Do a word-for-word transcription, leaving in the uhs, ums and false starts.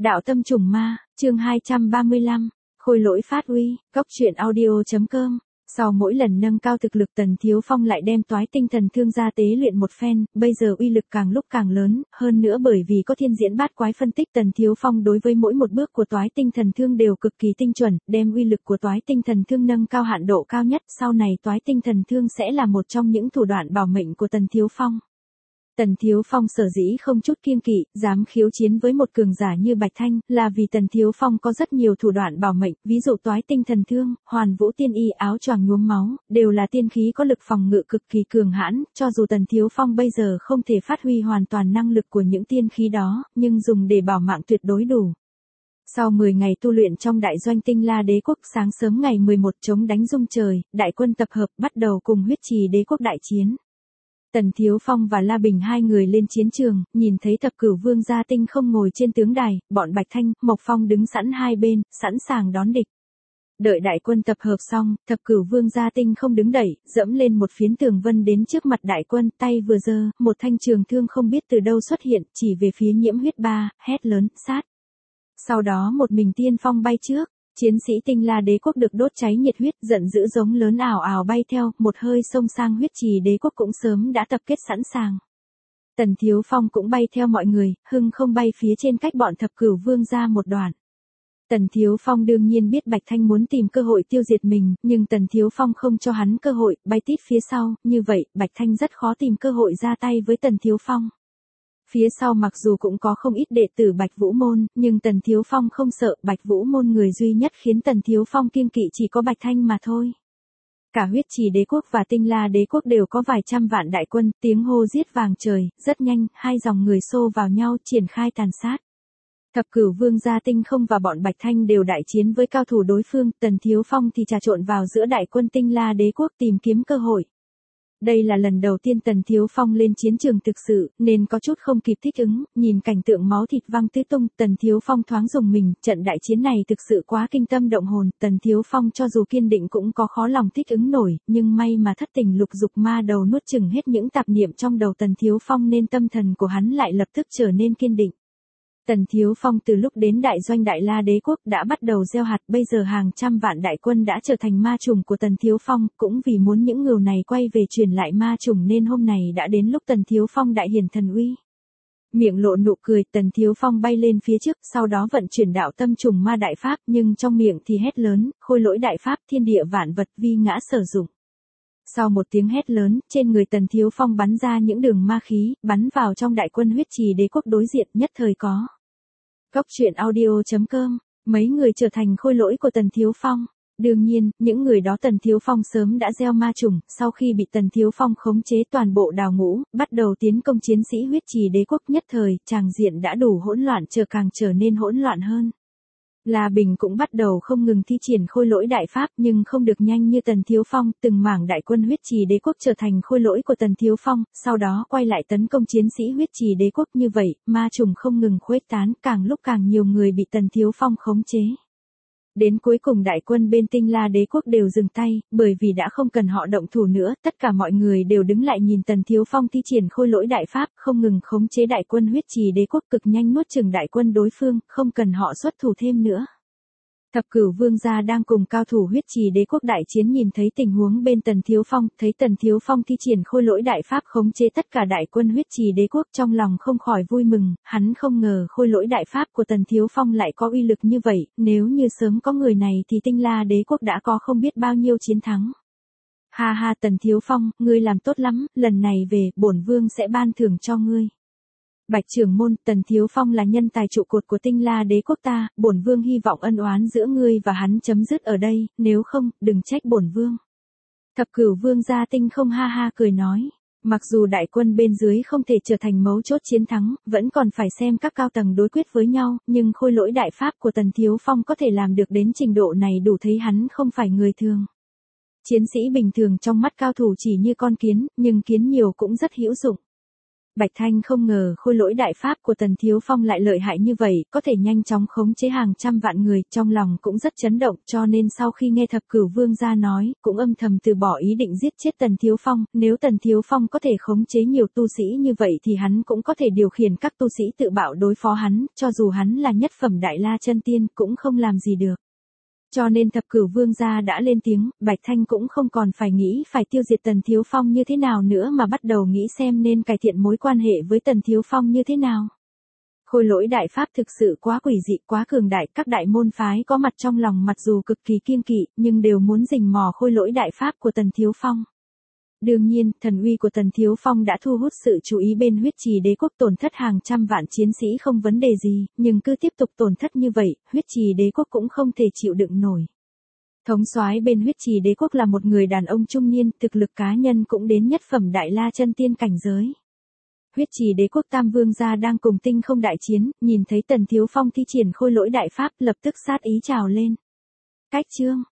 Đạo tâm trùng ma, chương hai trăm ba mươi lăm, khôi lỗi phát uy, cốc truyện audio.com. Sau mỗi lần nâng cao thực lực Tần Thiếu Phong lại đem toái tinh thần thương ra tế luyện một phen, bây giờ uy lực càng lúc càng lớn, hơn nữa bởi vì có thiên diễn bát quái phân tích Tần Thiếu Phong đối với mỗi một bước của toái tinh thần thương đều cực kỳ tinh chuẩn, đem uy lực của toái tinh thần thương nâng cao hạn độ cao nhất, sau này toái tinh thần thương sẽ là một trong những thủ đoạn bảo mệnh của Tần Thiếu Phong. Tần Thiếu Phong sở dĩ không chút kiêng kỵ, dám khiếu chiến với một cường giả như Bạch Thanh, là vì Tần Thiếu Phong có rất nhiều thủ đoạn bảo mệnh, ví dụ toái tinh thần thương, hoàn vũ tiên y, áo choàng nhuốm máu, đều là tiên khí có lực phòng ngự cực kỳ cường hãn, cho dù Tần Thiếu Phong bây giờ không thể phát huy hoàn toàn năng lực của những tiên khí đó, nhưng dùng để bảo mạng tuyệt đối đủ. Sau mười ngày tu luyện trong đại doanh Tinh La Đế quốc, sáng sớm ngày mười một chống đánh rung trời, đại quân tập hợp bắt đầu cùng Huyết Trì Đế quốc đại chiến. Tần Thiếu Phong và La Bình hai người lên chiến trường, nhìn thấy Thập Cửu Vương Gia Tinh không ngồi trên tướng đài, bọn Bạch Thanh, Mộc Phong đứng sẵn hai bên, sẵn sàng đón địch. Đợi đại quân tập hợp xong, Thập Cửu Vương Gia Tinh không đứng đẩy, dẫm lên một phiến tường vân đến trước mặt đại quân, tay vừa giơ, một thanh trường thương không biết từ đâu xuất hiện, chỉ về phía Nhiễm Huyết Ba, hét lớn, sát. Sau đó một mình tiên phong bay trước. Chiến sĩ Tinh La Đế quốc được đốt cháy nhiệt huyết, giận dữ giống lớn ảo ảo bay theo, một hơi xông sang Huyết Trì Đế quốc cũng sớm đã tập kết sẵn sàng. Tần Thiếu Phong cũng bay theo mọi người, hưng không bay phía trên cách bọn Thập Cửu Vương ra một đoạn. Tần Thiếu Phong đương nhiên biết Bạch Thanh muốn tìm cơ hội tiêu diệt mình, nhưng Tần Thiếu Phong không cho hắn cơ hội, bay tít phía sau, như vậy, Bạch Thanh rất khó tìm cơ hội ra tay với Tần Thiếu Phong. Phía sau mặc dù cũng có không ít đệ tử Bạch Vũ Môn, nhưng Tần Thiếu Phong không sợ, Bạch Vũ Môn người duy nhất khiến Tần Thiếu Phong kiêng kỵ chỉ có Bạch Thanh mà thôi. Cả Huyết Trì Đế quốc và Tinh La Đế quốc đều có vài trăm vạn đại quân, tiếng hô giết vàng trời, rất nhanh, hai dòng người xô vào nhau, triển khai tàn sát. Thập Cửu Vương Gia Tinh không và bọn Bạch Thanh đều đại chiến với cao thủ đối phương, Tần Thiếu Phong thì trà trộn vào giữa đại quân Tinh La Đế quốc tìm kiếm cơ hội. Đây là lần đầu tiên Tần Thiếu Phong lên chiến trường thực sự, nên có chút không kịp thích ứng, nhìn cảnh tượng máu thịt văng tứ tung, Tần Thiếu Phong thoáng dùng mình, trận đại chiến này thực sự quá kinh tâm động hồn, Tần Thiếu Phong cho dù kiên định cũng có khó lòng thích ứng nổi, nhưng may mà thất tình lục dục ma đầu nuốt chửng hết những tạp niệm trong đầu Tần Thiếu Phong nên tâm thần của hắn lại lập tức trở nên kiên định. Tần Thiếu Phong từ lúc đến đại doanh Đại La Đế quốc đã bắt đầu gieo hạt, bây giờ hàng trăm vạn đại quân đã trở thành ma trùng của Tần Thiếu Phong, cũng vì muốn những ngưu này quay về truyền lại ma trùng nên hôm nay đã đến lúc Tần Thiếu Phong đại hiển thần uy. Miệng lộ nụ cười, Tần Thiếu Phong bay lên phía trước, sau đó vận chuyển đạo tâm trùng ma đại pháp, nhưng trong miệng thì hét lớn, khôi lỗi đại pháp, thiên địa vạn vật vi ngã sở dụng. Sau một tiếng hét lớn, trên người Tần Thiếu Phong bắn ra những đường ma khí, bắn vào trong đại quân Huyết Trì Đế quốc đối diện, nhất thời có. Cốc truyện audio.com, mấy người trở thành khôi lỗi của Tần Thiếu Phong. Đương nhiên, những người đó Tần Thiếu Phong sớm đã gieo ma trùng, sau khi bị Tần Thiếu Phong khống chế toàn bộ đào ngũ, bắt đầu tiến công chiến sĩ Huyết Trì Đế quốc, nhất thời, tràng diện đã đủ hỗn loạn, trở càng trở nên hỗn loạn hơn. La Bình cũng bắt đầu không ngừng thi triển khôi lỗi đại pháp, nhưng không được nhanh như Tần Thiếu Phong, từng mảng đại quân Huyết Trì Đế quốc trở thành khôi lỗi của Tần Thiếu Phong, sau đó quay lại tấn công chiến sĩ Huyết Trì Đế quốc, như vậy, ma trùng không ngừng khuếch tán, càng lúc càng nhiều người bị Tần Thiếu Phong khống chế. Đến cuối cùng đại quân bên Tinh La Đế quốc đều dừng tay, bởi vì đã không cần họ động thủ nữa, tất cả mọi người đều đứng lại nhìn Tần Thiếu Phong thi triển khôi lỗi đại pháp, không ngừng khống chế đại quân Huyết Trì Đế quốc, cực nhanh nuốt chửng đại quân đối phương, không cần họ xuất thủ thêm nữa. Thập Cửu Vương gia đang cùng cao thủ Huyết Trì Đế quốc đại chiến, nhìn thấy tình huống bên Tần Thiếu Phong, thấy Tần Thiếu Phong thi triển khôi lỗi đại pháp khống chế tất cả đại quân Huyết Trì Đế quốc, trong lòng không khỏi vui mừng, hắn không ngờ khôi lỗi đại pháp của Tần Thiếu Phong lại có uy lực như vậy, nếu như sớm có người này thì Tinh La Đế quốc đã có không biết bao nhiêu chiến thắng. Ha ha, Tần Thiếu Phong, ngươi làm tốt lắm, lần này về, bổn vương sẽ ban thưởng cho ngươi. Bạch trưởng môn, Tần Thiếu Phong là nhân tài trụ cột của Tinh La Đế quốc ta, bổn vương hy vọng ân oán giữa ngươi và hắn chấm dứt ở đây, nếu không, đừng trách bổn vương. Thập Cửu Vương Gia Tinh không ha ha cười nói, mặc dù đại quân bên dưới không thể trở thành mấu chốt chiến thắng, vẫn còn phải xem các cao tầng đối quyết với nhau, nhưng khôi lỗi đại pháp của Tần Thiếu Phong có thể làm được đến trình độ này đủ thấy hắn không phải người thường. Chiến sĩ bình thường trong mắt cao thủ chỉ như con kiến, nhưng kiến nhiều cũng rất hữu dụng. Bạch Thanh không ngờ khôi lỗi đại pháp của Tần Thiếu Phong lại lợi hại như vậy, có thể nhanh chóng khống chế hàng trăm vạn người, trong lòng cũng rất chấn động, cho nên sau khi nghe Thập Cửu Vương gia nói, cũng âm thầm từ bỏ ý định giết chết Tần Thiếu Phong, nếu Tần Thiếu Phong có thể khống chế nhiều tu sĩ như vậy thì hắn cũng có thể điều khiển các tu sĩ tự bạo đối phó hắn, cho dù hắn là nhất phẩm Đại La Chân Tiên cũng không làm gì được. Cho nên Thập Cửu Vương gia đã lên tiếng, Bạch Thanh cũng không còn phải nghĩ phải tiêu diệt Tần Thiếu Phong như thế nào nữa mà bắt đầu nghĩ xem nên cải thiện mối quan hệ với Tần Thiếu Phong như thế nào. Khôi lỗi đại pháp thực sự quá quỷ dị, quá cường đại, các đại môn phái có mặt trong lòng mặc dù cực kỳ kiêng kỵ, nhưng đều muốn rình mò khôi lỗi đại pháp của Tần Thiếu Phong. Đương nhiên, thần uy của Tần Thiếu Phong đã thu hút sự chú ý bên Huyết Trì Đế quốc, tổn thất hàng trăm vạn chiến sĩ không vấn đề gì, nhưng cứ tiếp tục tổn thất như vậy, Huyết Trì Đế quốc cũng không thể chịu đựng nổi. Thống soái bên Huyết Trì Đế quốc là một người đàn ông trung niên, thực lực cá nhân cũng đến nhất phẩm Đại La Chân Tiên cảnh giới. Huyết Trì Đế quốc Tam Vương gia đang cùng Tinh Không đại chiến, nhìn thấy Tần Thiếu Phong thi triển khôi lỗi đại pháp, lập tức sát ý trào lên. Cách chương